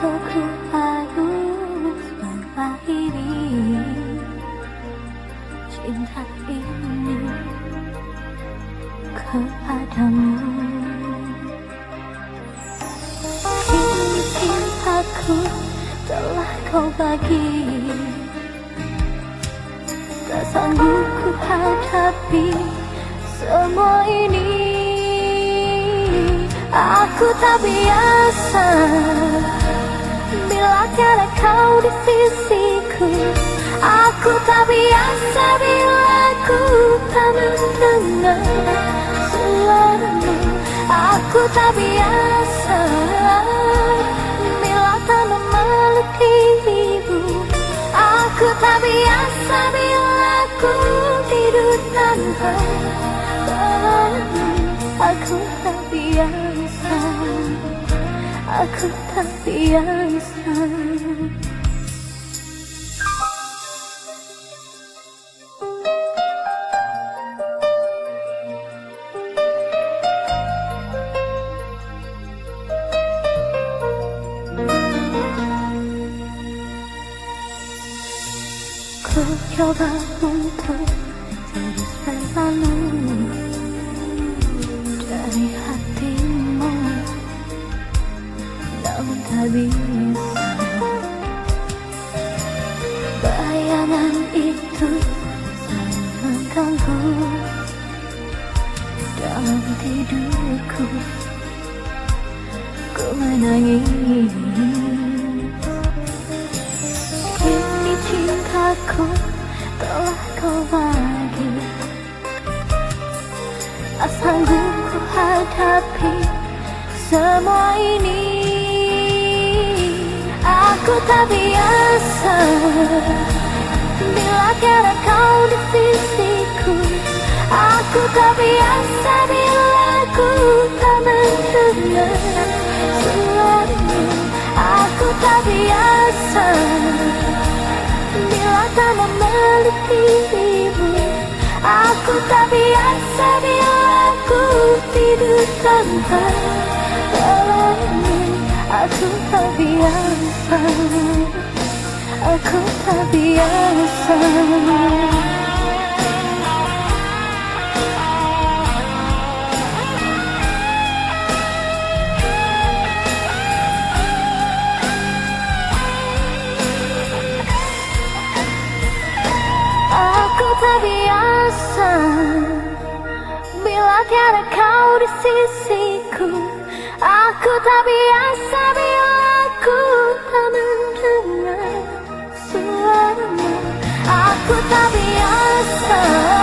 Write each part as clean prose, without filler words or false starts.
aku harus mengakhiri cinta ini kepadamu. Kini cintaku telah kau bagi, tak sanggup ku hadapi semua ini. Aku tak biasa bila tiada kau di sisiku. Aku tak biasa bila ku tak mendengar suaramu. Aku tak biasa bila tak memeluk dirimu. Aku tak biasa bila ku tidur tanpa kamu. Aku tak biasa, aku tak biasa. Ku coba untuk terus berlalu dari hatimu, namun tak bisa. Bayangan itu selalu mengganggu dalam tidurku. Ku menangis, kini cintaku telah kau bagi, tak sanggup ku hadapi semua ini. Aku tak biasa bila tiada kau di sisiku. Aku tak biasa bila ku tak mendengar suaramu. Aku tak biasa bila tak memeluk dirimu. Aku tak biasa bila ku tidur tanpa kamu. Aku tak biasa, aku tak biasa. Aku tak biasa bila tiada kau di sisiku. Aku tak biasa bila ku tak mendengar suaramu. Aku tak biasa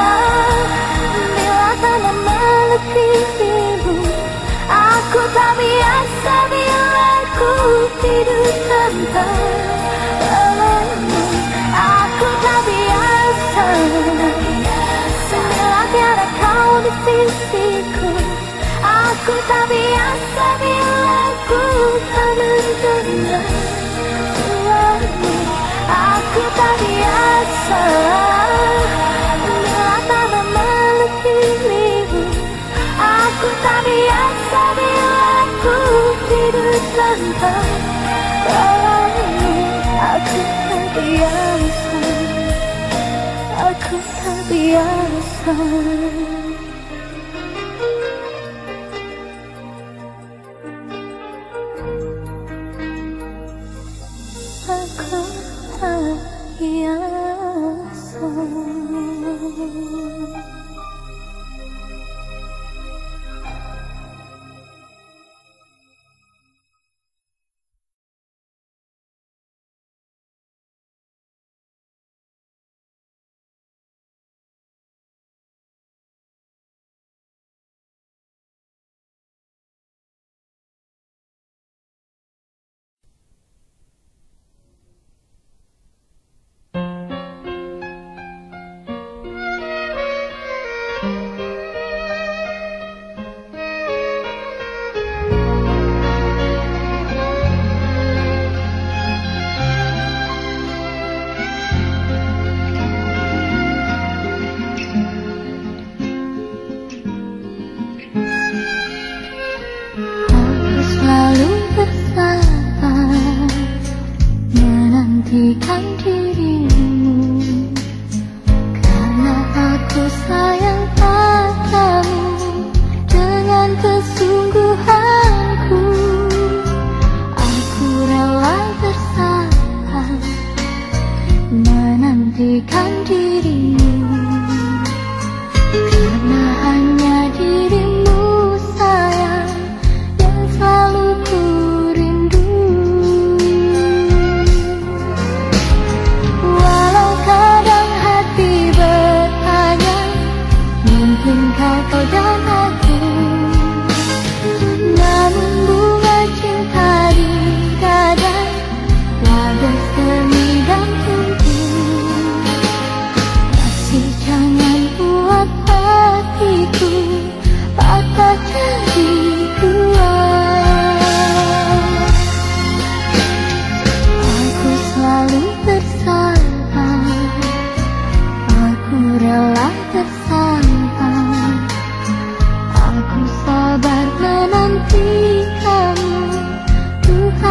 bila tak memeluk dirimu. Aku tak biasa bila ku tidur tanpa kamu. Aku tak biasa bila tiada kau di sisiku. Aku tak biasa bila ku tak mendengar suaramu. Aku tak biasa bila tak memeluk dirimu. Aku tak biasa bila ku tidur tanpa kamu. Aku tak biasa, aku tak biasa. Aku tak biasa.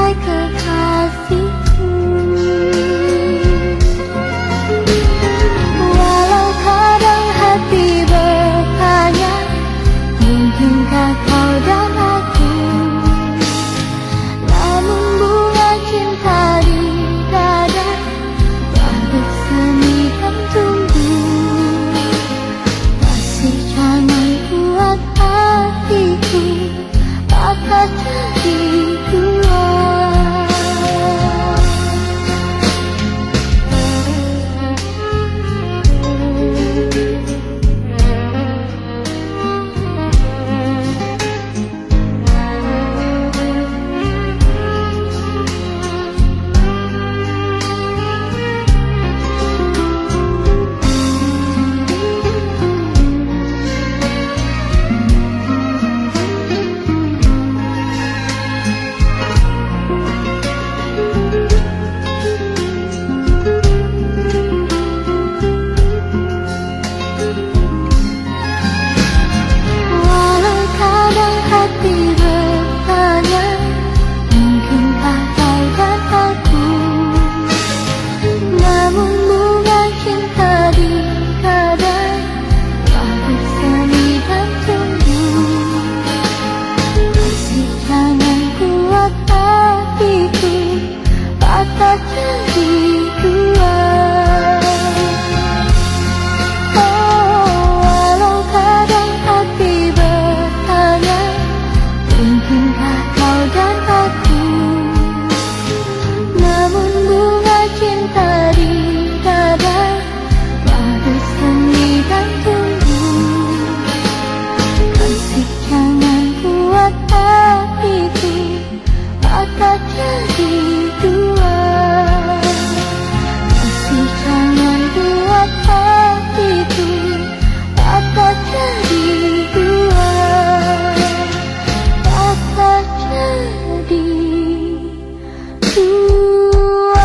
hai kekasihku. Walau kadang hati bertanya, mungkinkah kau dan aku, namun bunga cinta di dada telah bersemi dan tumbuh. Masih jangan buat hatiku patah jadi dua. Walau kadang hati bertanya, mungkinkah kau dan aku, namun bunga cinta di dada telah bersemi dan tumbuh. Masih jangan buat hatiku patah jadi dua. Walau kadang hati bertanya, mungkinkah kau dan aku, namun bunga cinta di dada telah bersemi dan tumbuh. Masih jangan buat hatiku patah jadi dua. Masih jangan buat hatiku patah jadi dua. Patah jadi dua.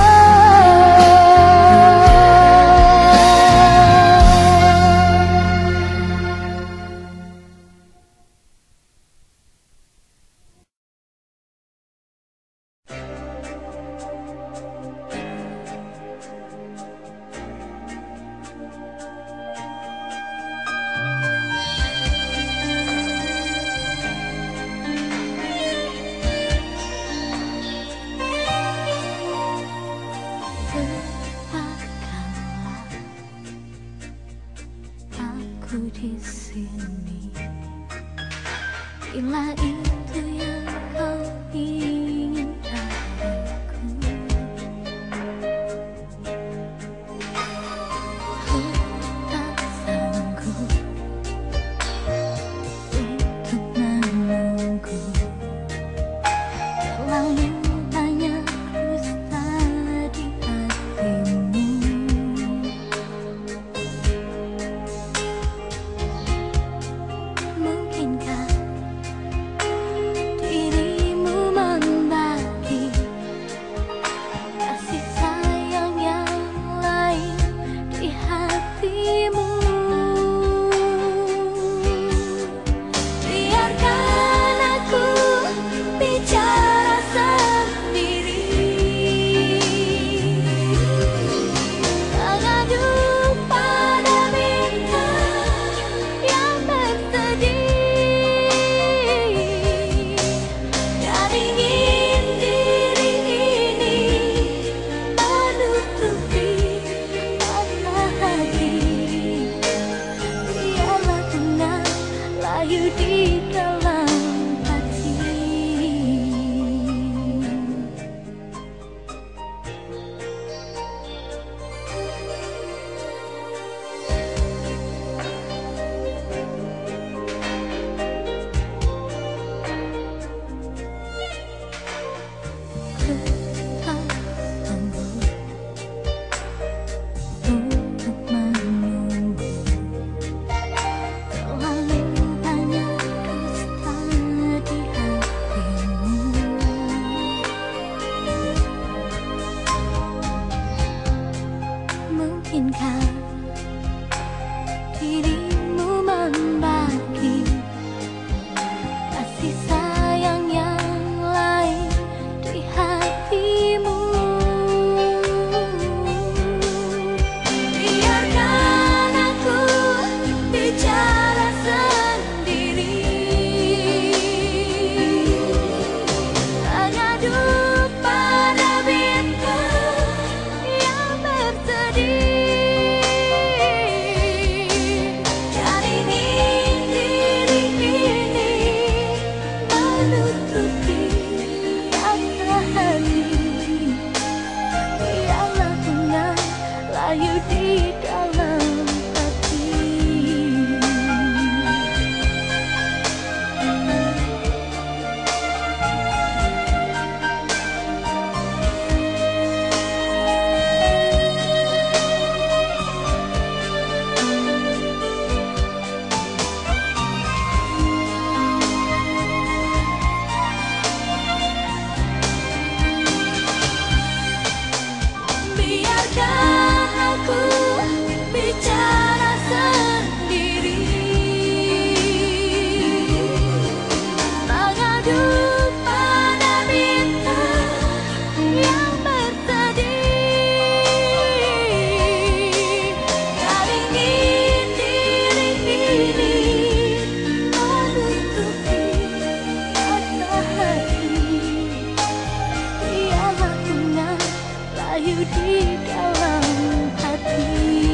di dalam hati,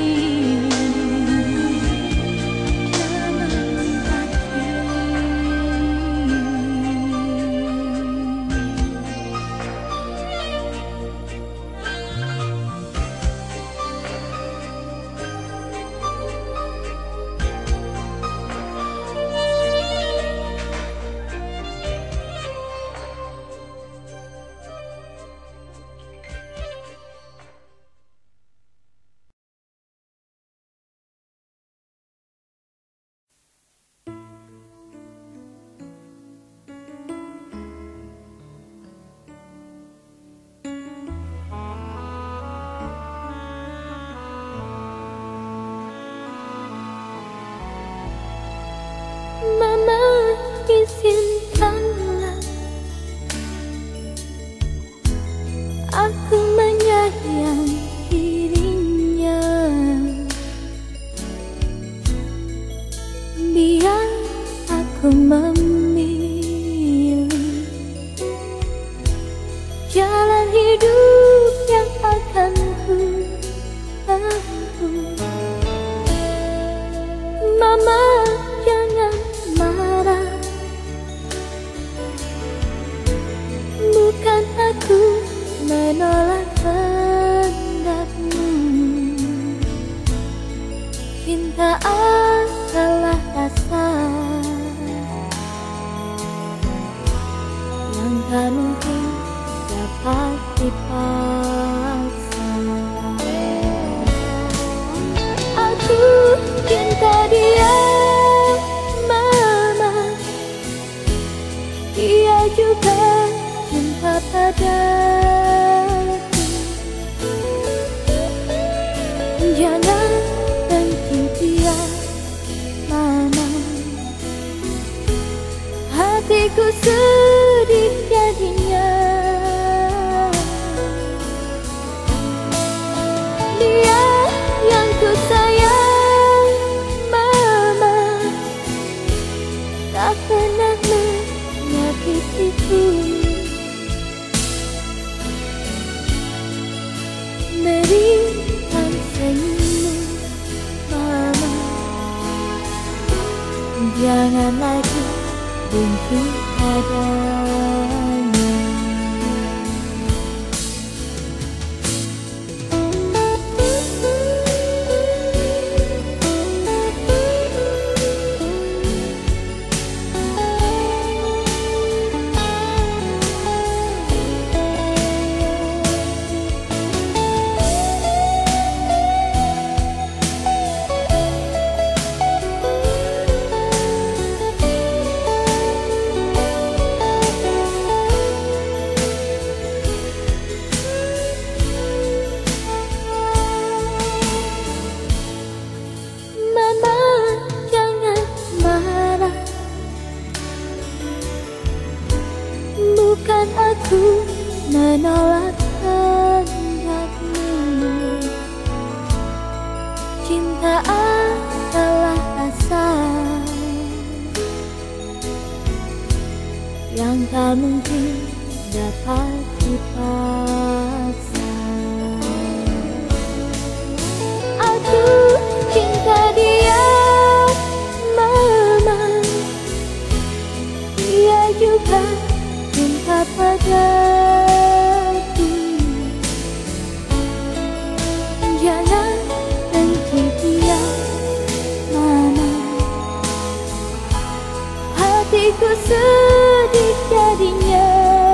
dalam hati. Mama, izinkanlah aku menyayangi dirinya. Biar aku memilih jalan hidup yang akan ku tempuh. Mama, jangan marah, bukan aku menolak kendakmu. Cinta adalah rasa yang tak mungkin dapat dipaksa. Aku cinta dia, Mama, dia juga cinta padaku. Jangan benci dia, Mama, hatiku sedih jadinya. Dia yang ku sayang, Mama, tak pernah menyakitiku. Berikan senyummu, Mama, jangan lagi benci padanya. Bukan aku menolak kendakmu. Cinta adalah rasa yang tak mungkin dapat dipaksa. Aku cinta dia, Mama, dia juga cinta padaku. Jangan benci dia, Mama, hatiku sedih jadinya.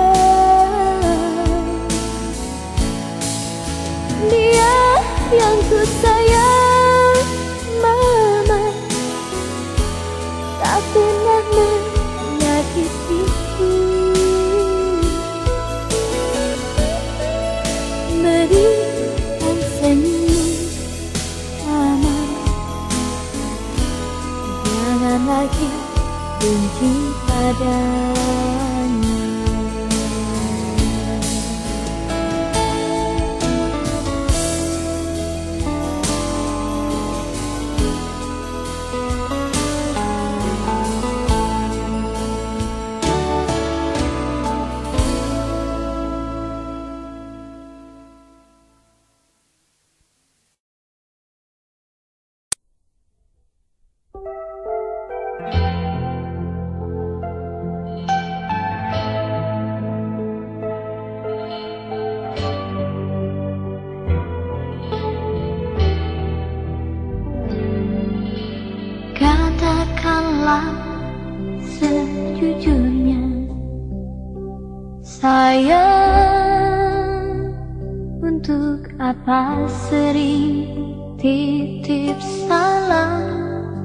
Apa sering titip salam?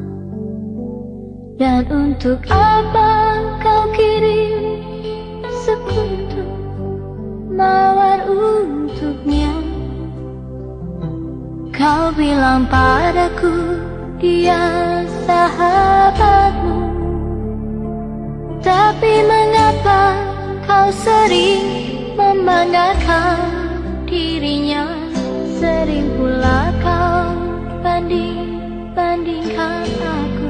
Dan untuk apa kau kirim sekutu mawar untuknya? Kau bilang padaku dia sahabatmu, tapi mengapa kau sering membanggakan dirinya? Sering pula kau banding-bandingkan aku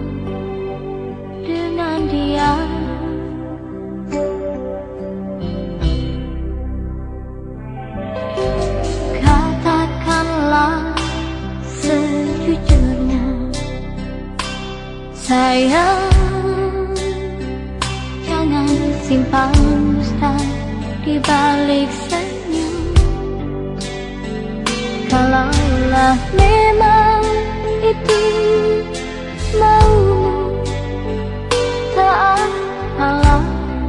dengan dia. Katakanlah sejujurnya, sayang, jangan simpan dusta di balik senyum. Kalaulah memang itu maumu, tak apalah.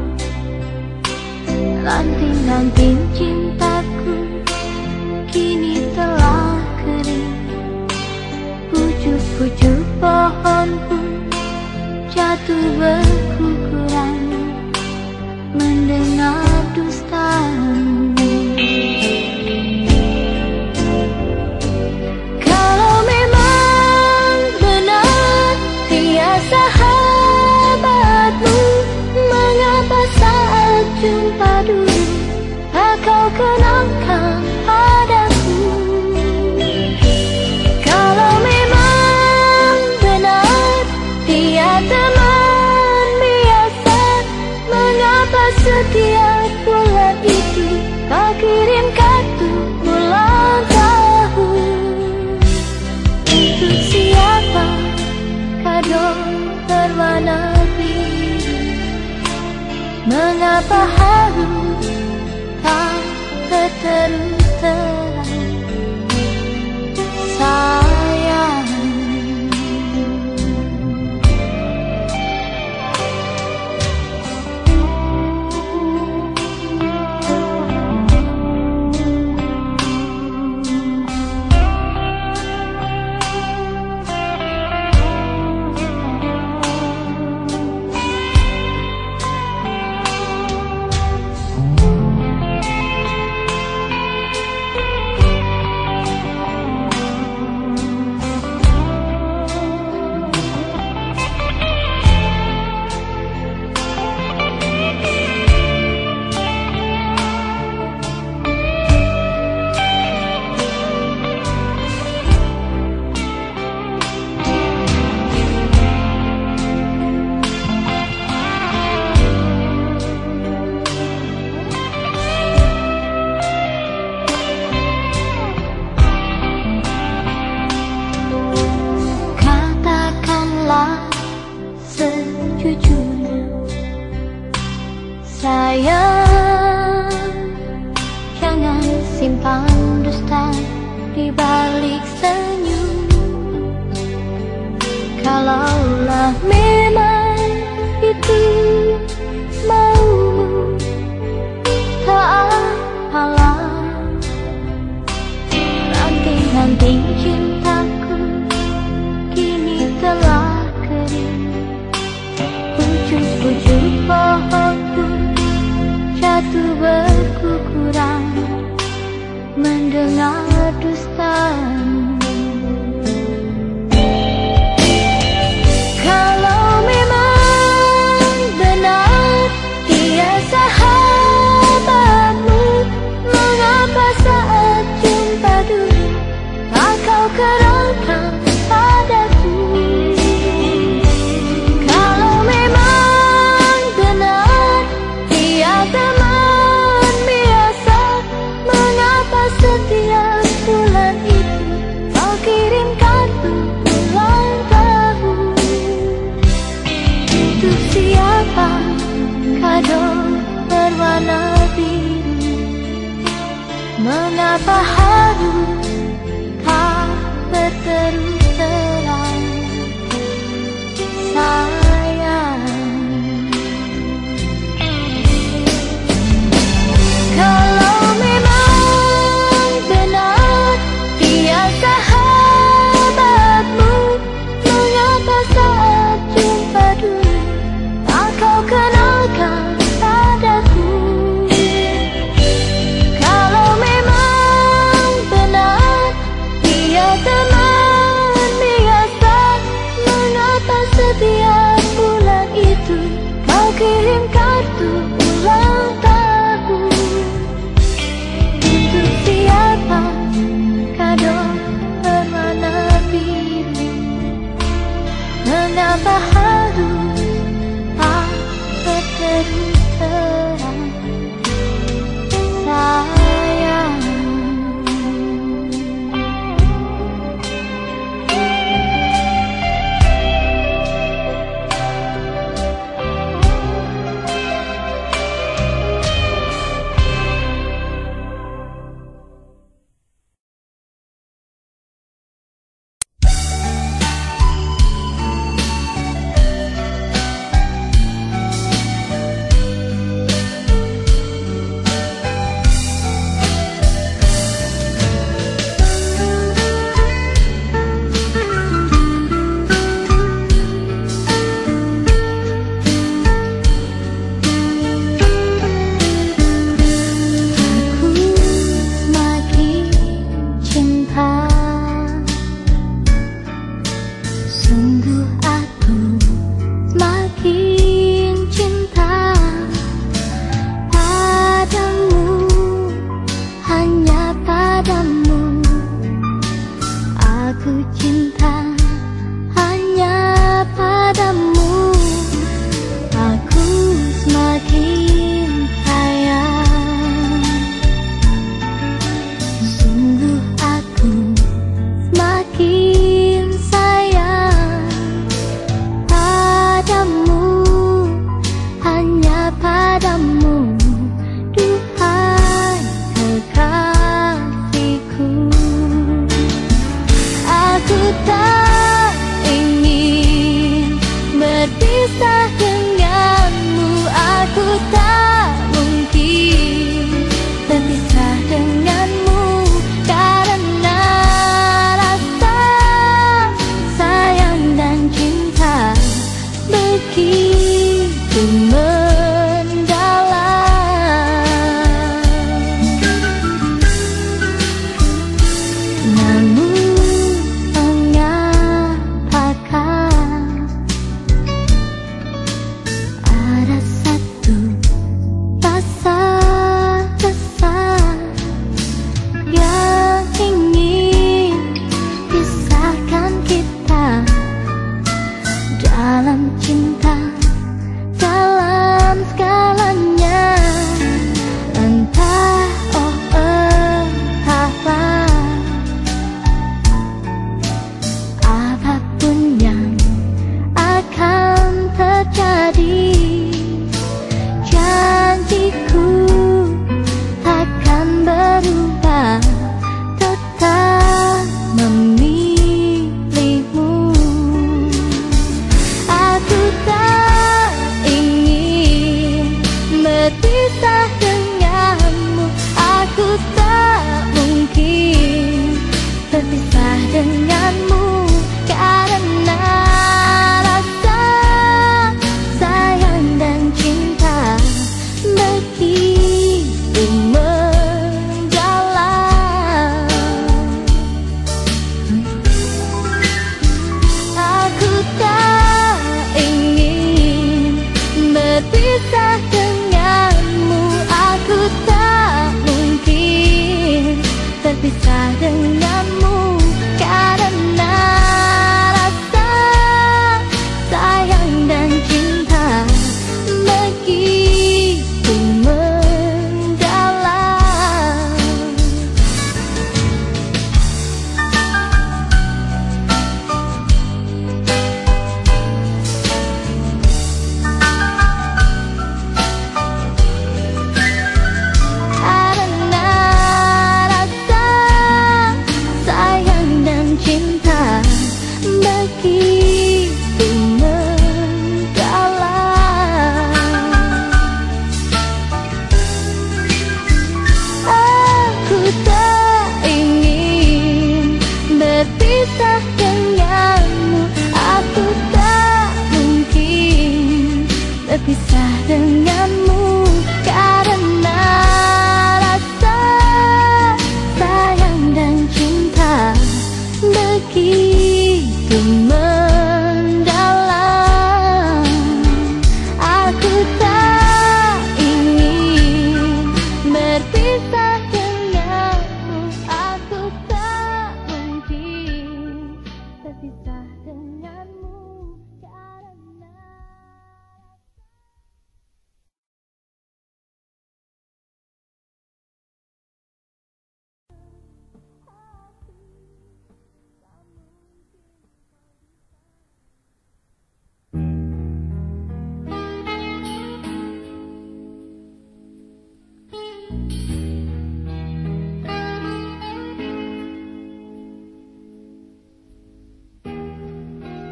Ranting-ranting cintaku kini telah kering, pucuk-pucuk pohon pun jatuh berguguran mendengar dustamu. Kalau memang benar dia sahabatmu, mengapa saat jumpa dulu tak kau kenalkan padaku? Kalau memang benar dia teman biasa, mengapa setiap bulan itu kau kirim kartu ulang tahun? Untuk siapa kado berwarna biru? Mengapa harus tak terus-terang, sayang? Sejujurnya, sayang, jangan simpan dusta di balik senyum. Kalaulah memang itu maumu, tak apalah. Ranting-ranting cintaku kini telah kering, pucuk-pucuk pohon pun jatuh berguguran mendengar dustamu. Kalau memang benar dia sahabatmu, mengapa saat jumpa dulu tak kau kenalkan padaku? Kalau memang benar dia teman biasa, mengapa setiap bulan itu kau kirim kartu ulang tahun? Untuk siapa kado berwarna biru? Mengapa harus tak berterus terang, sayang? Kalau memang benar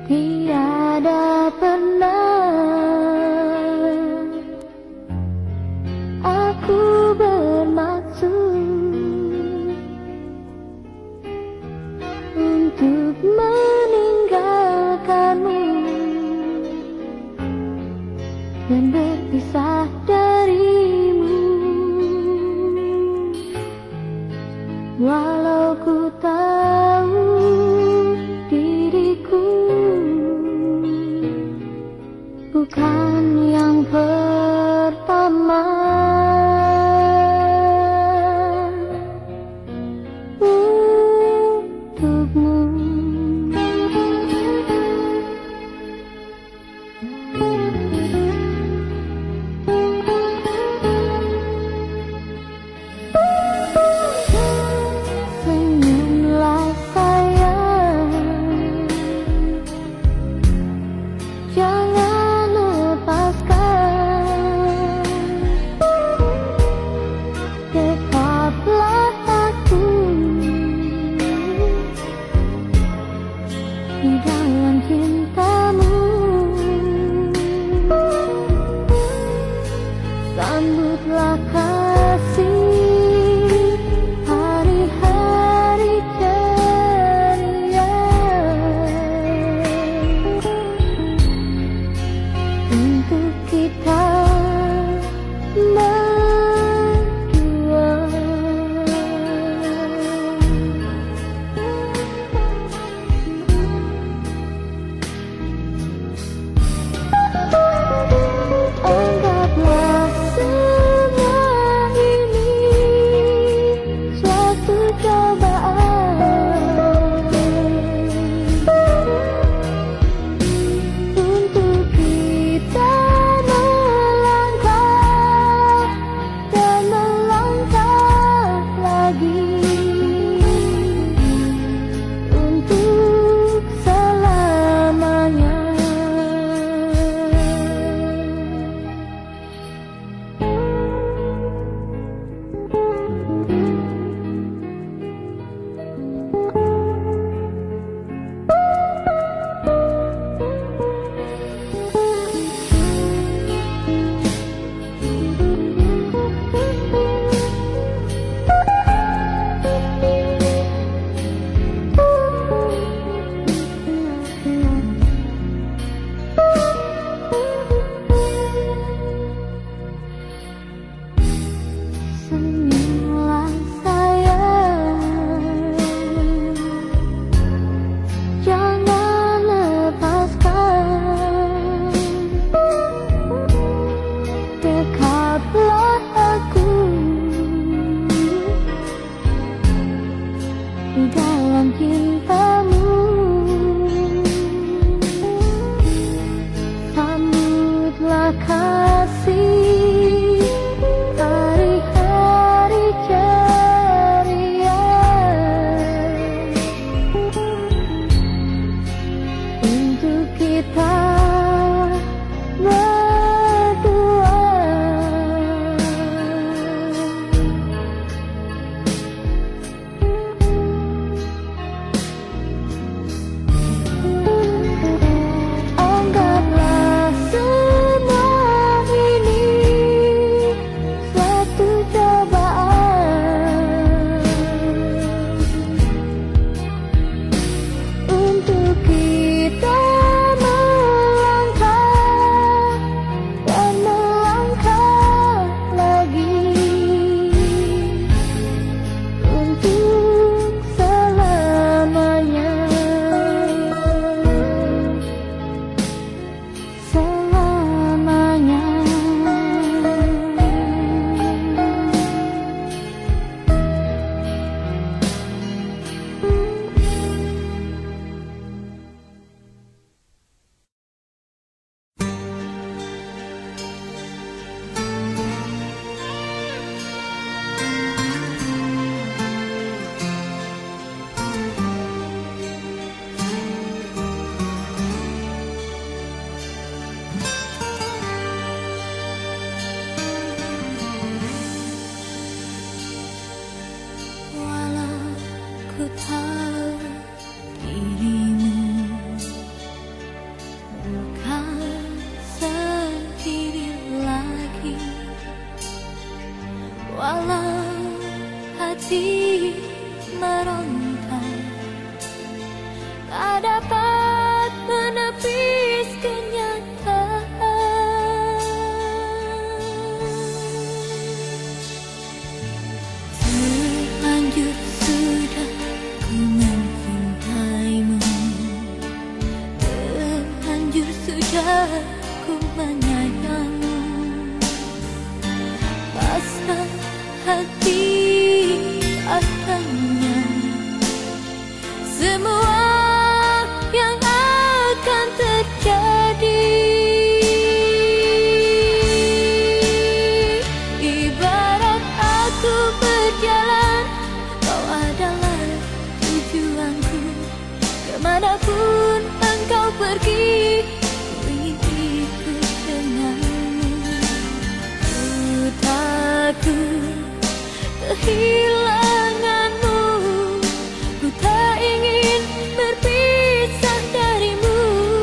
Tiada pernah aku bermaksud untuk meninggalkanmu dan berpisah darimu. Walau ku tahu diriku bukan yang pertama untukmu. Senyumlah sayang, jangan lepaskan. Dekaplah aku di dalam cintamu. Sambutlah kasih hari-hari ceria untuk kita berdua. Anggaplah semua ini suatu cobaan untuk kita melangkah dan melangkah lagi untuk selamanya. Senyumlah sayang, jangan lepaskan. Dekaplah aku di dalam cintamu. Sambutlah kasih hari-hari ceria untuk kita berdua. Anggaplah semua ini suatu cobaan untuk kita melangkah dan melangkah lagi untuk selamanya. Selamanya. Walau ku tahu dirimu hati meronta, tak dapat menepis kenyataan. Terlanjur sudah ku mencintaimu, terlanjur sudah ku menyayangmu. Pasrah hati akannya semua yang akan terjadi. Ibarat aku berjalan, kau adalah tujuanku. Kemanapun engkau pergi, ku ingin ikut denganmu. Ku takut kehilanganmu, ku tak ingin berpisah darimu.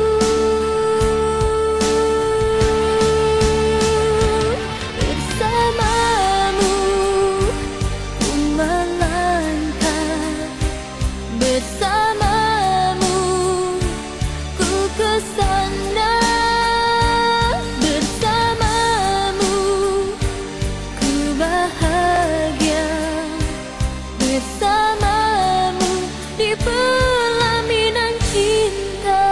Bersamamu ku melangkah, bersamamu ku kesana, bersamamu ku bahagia, bersamamu di pelaminan cinta.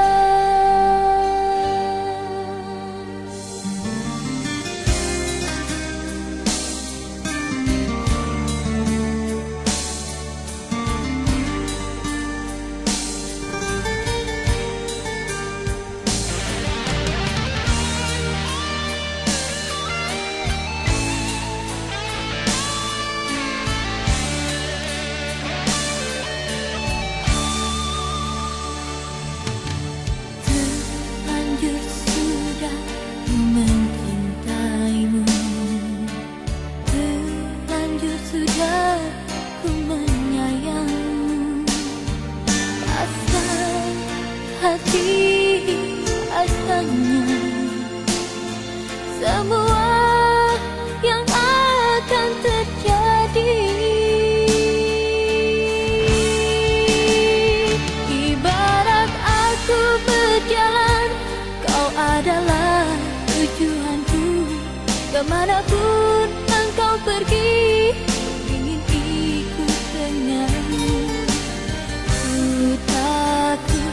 Terlanjur sudah ku mencintaimu, terlanjur sudah ku menyayangmu. Pasrah hati asalnya semua yang akan terjadi. Ibarat aku berjalan, kau adalah tujuanku. Kemanapun engkau pergi, ingin ikut denganmu. Ku takut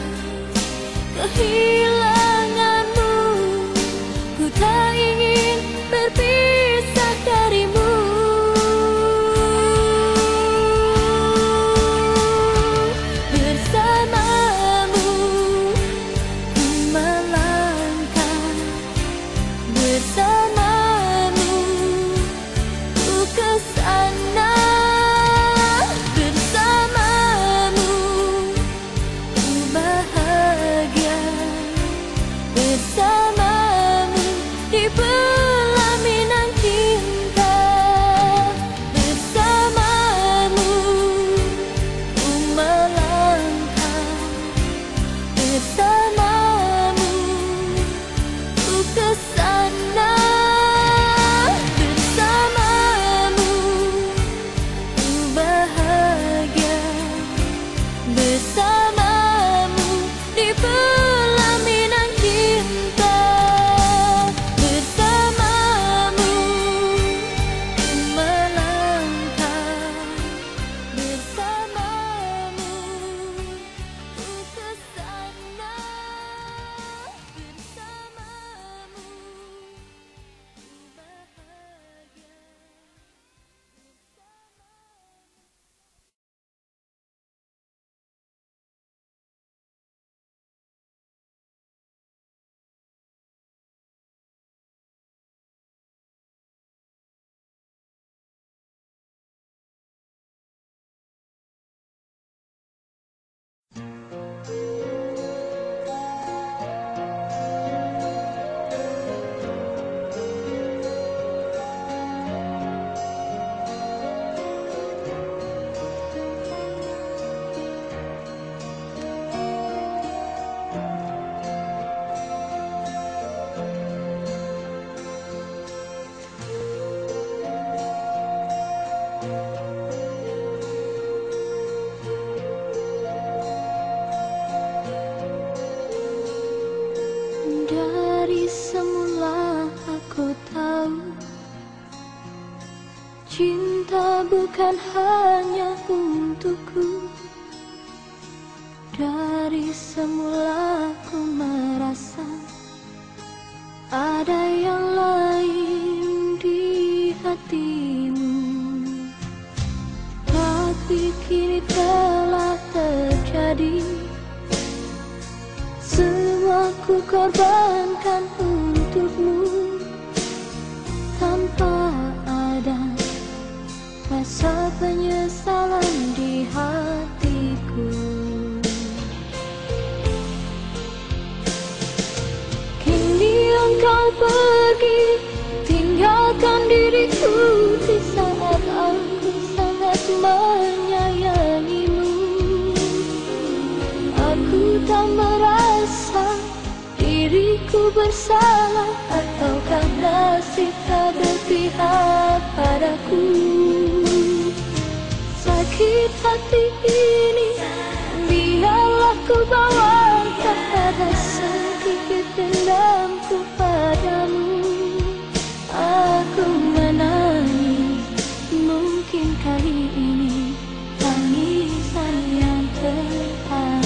kehilanganmu, ku tak ingin berpisah darimu. Bersamamu ku melangkah, bersamamu ku kesana. bukan hanya untukku. Dari semula ku merasa ada yang lain di hatimu, tapi kini telah terjadi. Semua ku korbankan untukmu, tanpa ada rasa penyesalan di hatiku. Kini engkau pergi, tinggalkan diriku di saat aku sangat menyayangimu. Aku tak merasa diriku bersalah, ataukah nasib tak berpihak padaku. Sakit hati ini biarlah ku bawa, tak ada sedikit dendamku padamu. Aku menangis, mungkin kali ini tangisan yang terakhir.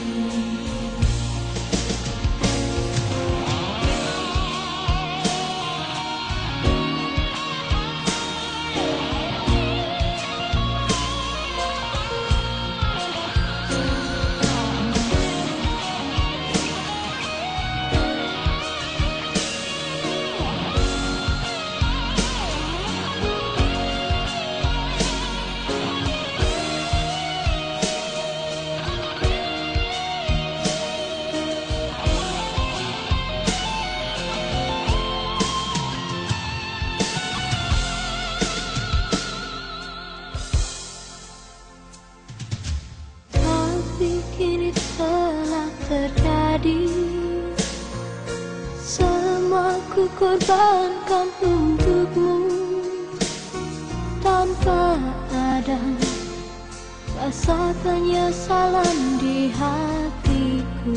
Kini telah terjadi, semua ku korbankan untukmu, tanpa ada rasa penyesalan di hatiku.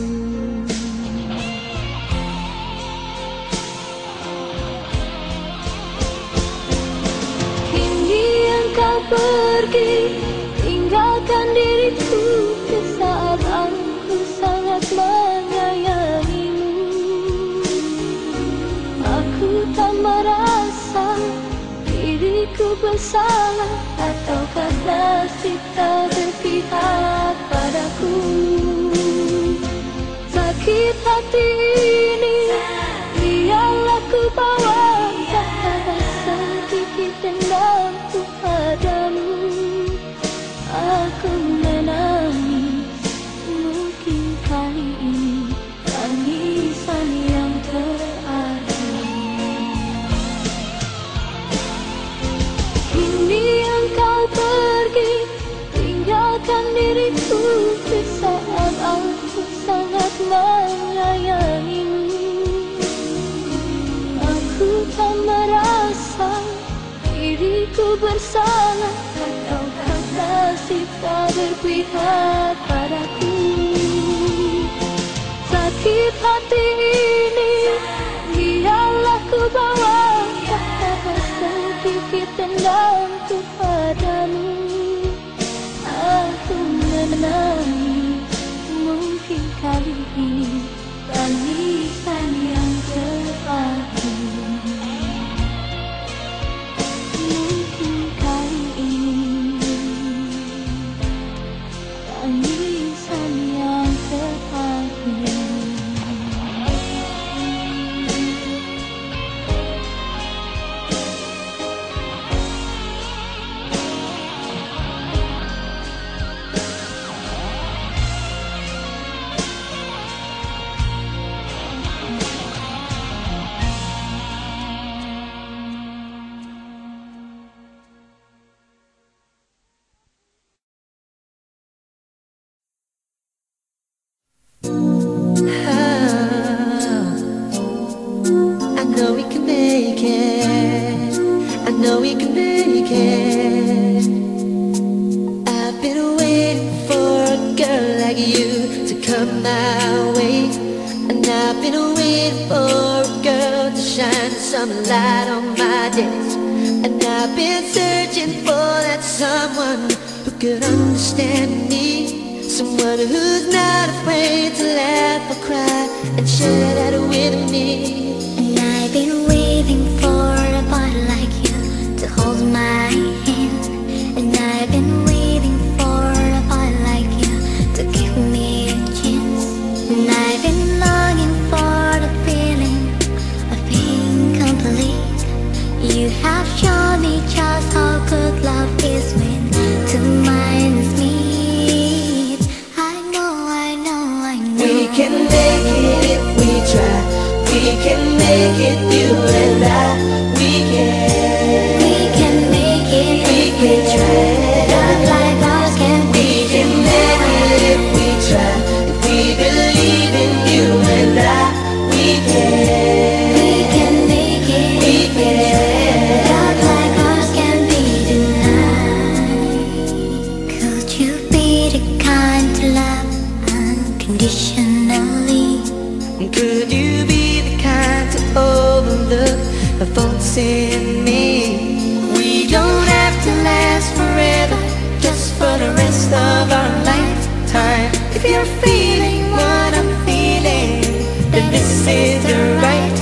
Kini engkau pergi, tinggalkan diriku di saat aku sangat menyayangimu. Aku tak merasa diriku bersalah, ataukah nasib tak berpihak padaku. Sakit hati ini biarlah ku bawa, tak ada sedikit dendamku padamu. Aku menangis, mungkin kali ini tangisan yang terakhir. Kini engkau pergi, tinggalkan diriku di saat aku sangat menyayangimu. Aku tak merasa diriku bersalah, ataukah nasib tak berpihak padaku. Sakit hati ini biarlah ku bawa, tak ada sedikit dendamku padamu. Aku menangis, mungkin kali ini tangisan yang terakhir. Mungkin kali ini tangisan yang terakhir. come my way. And I've been waiting for a girl to shine some light on my days. And I've been searching for that someone who could understand me, someone who's not afraid to laugh or cry and share that with me. And I've been waiting for a boy like you to hold my hand. And I've been waiting for a boy like you to give me a chance. And I've been longing for the feeling of being complete. You have shown me just how good love is when two minds meet. I know, I know, I know. We can make it if we try. We can make it, you and I. We can make it we if we can try. Love like ours can be We can make it if we try. If we believe in you and I. We can make it we if we try. Love like ours can be denied. Could you be the kind to love unconditionally? Could you be the kind to overlook the faults in me? We don't have to last forever, just for the rest of our lifetime. If you're feeling what I'm feeling, then this is the right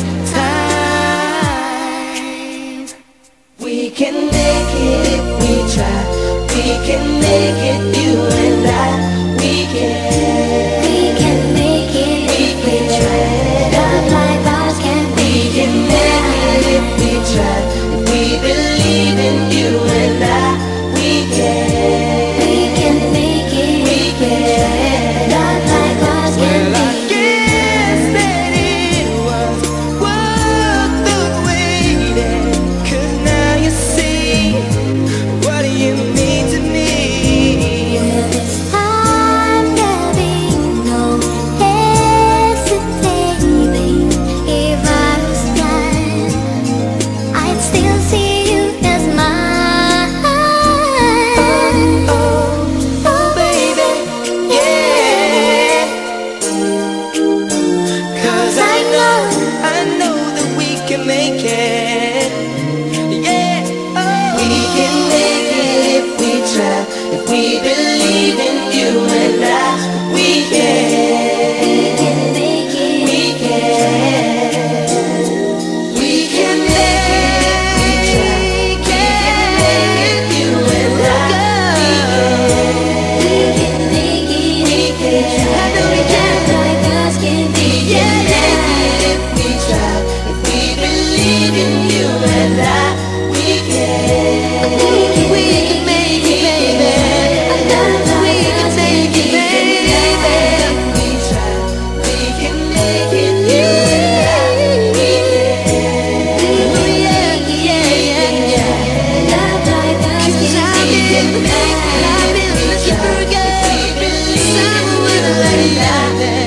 time. We can make it if we try. We can make it, you and I. We can make it if we try. Love like ours can be make it if we try. If we believe in you and I. We can make it we can. Love like ours can Well, I be guess that it was worth the waiting, 'cause now you see what you mean to me. Will this time there be no hesitating? If I was blind, I'd still see you as mine. Oh, baby, yeah. 'Cause I know that we can make it. Yeah, we can make it if we try. If we believe in you and I, we can. make it We can. We can make it, you and I. make it We can. I know we can. like ours can be Yeah, if we try, if we believe in you and I, we can. We can make it, baby. We can make it, baby. If we try, we can make it, you and I. We can. Oh yeah, yeah, yeah. Love like ours 'Cause can I've be been looking for a girl, someone like that.